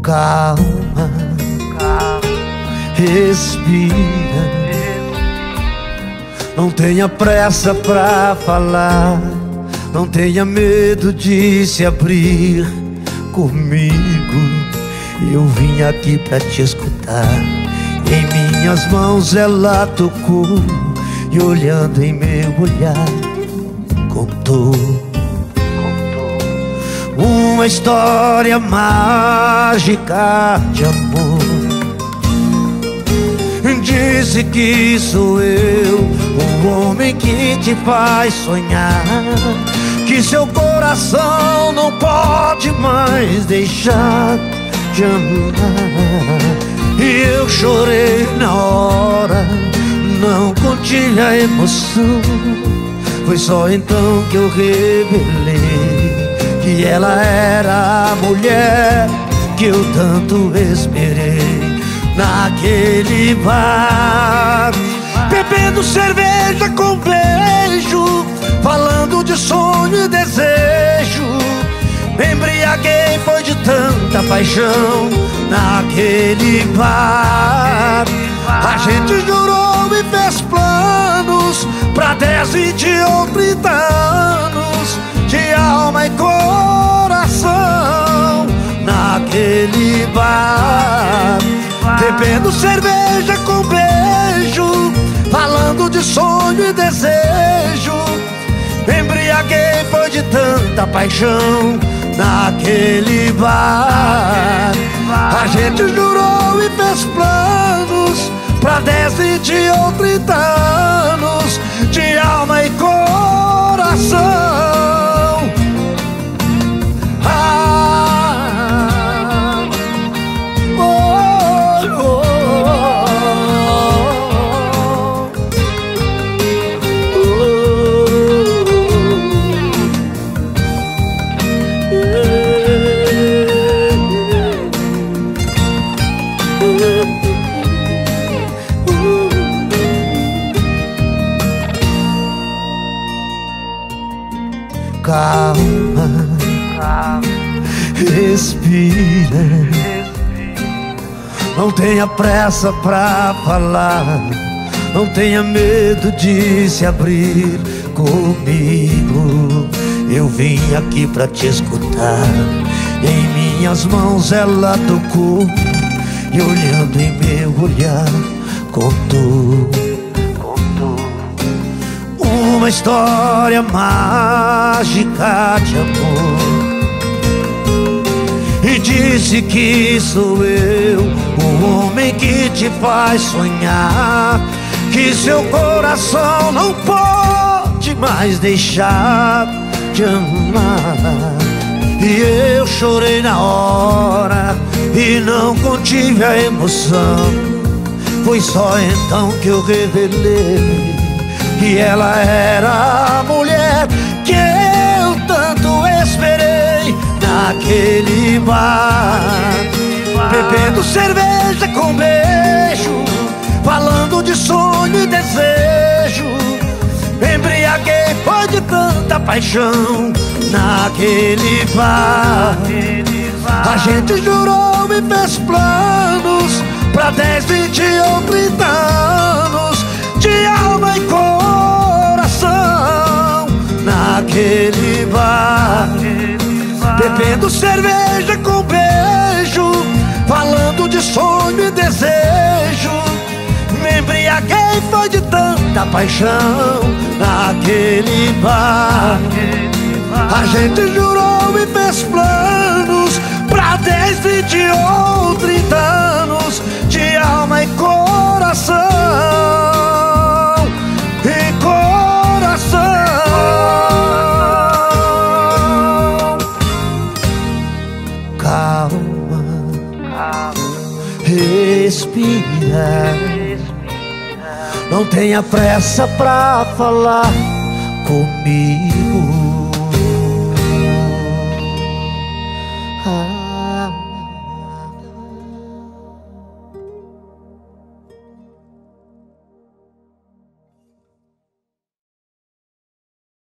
Calma, respira. Não tenha pressa pra falar, não tenha medo de se abrir comigo. Eu vim aqui pra te escutar. Em minhas mãos ela tocou e olhando em meu olhar contou uma história mágica de amor. Disse que sou eu, o homem que te faz sonhar, que seu coração não pode mais deixar de amar. E eu chorei na hora, não contive a emoção. Foi só então que eu revelei que ela era a mulher que eu tanto esperei. Naquele bar, bebendo cerveja com beijo, falando de sonho e desejo. Me embriaguei, foi de tanta paixão. Naquele bar, a gente jurou e fez planos pra 10, 20 ou 30 anos de alma e coração. Naquele bar, bebendo cerveja com beijo, falando de sonho e desejo. Me embriaguei, foi de tanta paixão. Naquele bar, a gente jurou e fez planos pra 10, 20 ou 30 anos de alma e coração. Calma, respira. Não tenha pressa pra falar, não tenha medo de se abrir comigo. Eu vim aqui pra te escutar. Em minhas mãos ela tocou e olhando em meu olhar contou uma história mágica de amor. E disse que sou eu, o homem que te faz sonhar, que seu coração não pode mais deixar de amar. E eu chorei na hora e não contive a emoção. Foi só então que eu revelei que ela era a mulher que eu tanto esperei. Naquele bar, bebendo cerveja com beijo, falando de sonho e desejo. Me embriaguei, foi de tanta paixão. Naquele bar, a gente jurou e fez planos pra 10, 20 ou 30 anos de alma e coração. Naquele bar, bebendo cerveja com beijo, falando de sonho e desejo. Me embriaguei, foi de tanta paixão. Naquele bar, a gente jurou e fez planos pra 10, 20 ou 30 anos de alma e coração. E coração. Calma, respira. Não tenha pressa pra falar comigo.